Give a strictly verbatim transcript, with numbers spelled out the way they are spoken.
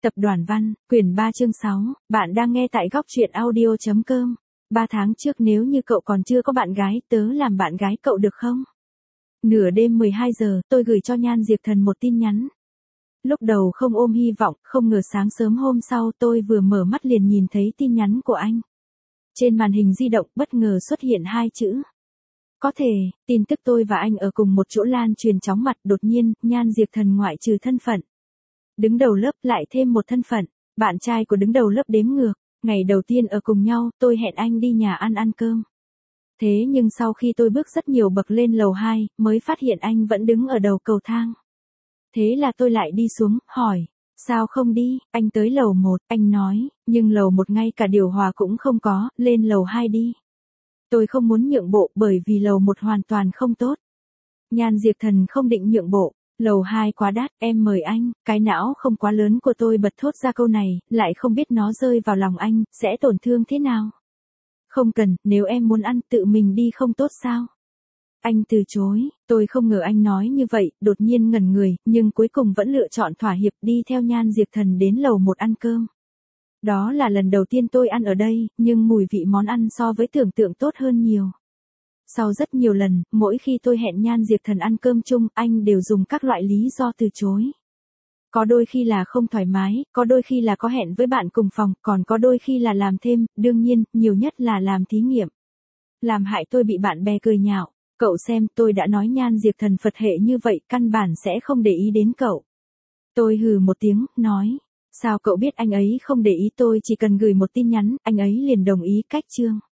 Tập đoàn Văn, quyển ba chương sáu, bạn đang nghe tại góc truyện audio chấm com. Ba tháng trước nếu như cậu còn chưa có bạn gái, tớ làm bạn gái cậu được không? Nửa đêm mười hai giờ, tôi gửi cho Nhan Diệp Thần một tin nhắn. Lúc đầu không ôm hy vọng, không ngờ sáng sớm hôm sau tôi vừa mở mắt liền nhìn thấy tin nhắn của anh. Trên màn hình di động bất ngờ xuất hiện hai chữ. Có thể, tin tức tôi và anh ở cùng một chỗ lan truyền chóng mặt, đột nhiên, Nhan Diệp Thần ngoại trừ thân phận đứng đầu lớp lại thêm một thân phận, bạn trai của đứng đầu lớp đếm ngược. Ngày đầu tiên ở cùng nhau, tôi hẹn anh đi nhà ăn ăn cơm. Thế nhưng sau khi tôi bước rất nhiều bậc lên lầu hai, mới phát hiện anh vẫn đứng ở đầu cầu thang. Thế là tôi lại đi xuống, hỏi, sao không đi, anh tới lầu một, anh nói, nhưng lầu một ngay cả điều hòa cũng không có, lên lầu hai đi. Tôi không muốn nhượng bộ bởi vì lầu một hoàn toàn không tốt. Nhan Diệp Thần không định nhượng bộ. Lầu hai quá đắt, em mời anh, cái não không quá lớn của tôi bật thốt ra câu này, lại không biết nó rơi vào lòng anh, sẽ tổn thương thế nào. Không cần, nếu em muốn ăn tự mình đi không tốt sao? Anh từ chối, tôi không ngờ anh nói như vậy, đột nhiên ngẩn người, nhưng cuối cùng vẫn lựa chọn thỏa hiệp đi theo Nhan Diệp Thần đến lầu một ăn cơm. Đó là lần đầu tiên tôi ăn ở đây, nhưng mùi vị món ăn so với tưởng tượng tốt hơn nhiều. Sau rất nhiều lần, mỗi khi tôi hẹn Nhan Diệp Thần ăn cơm chung, anh đều dùng các loại lý do từ chối. Có đôi khi là không thoải mái, có đôi khi là có hẹn với bạn cùng phòng, còn có đôi khi là làm thêm, đương nhiên, nhiều nhất là làm thí nghiệm. Làm hại tôi bị bạn bè cười nhạo. Cậu xem, tôi đã nói Nhan Diệp Thần Phật hệ như vậy, căn bản sẽ không để ý đến cậu. Tôi hừ một tiếng, nói, sao cậu biết anh ấy không để ý, tôi chỉ cần gửi một tin nhắn, anh ấy liền đồng ý cách chương.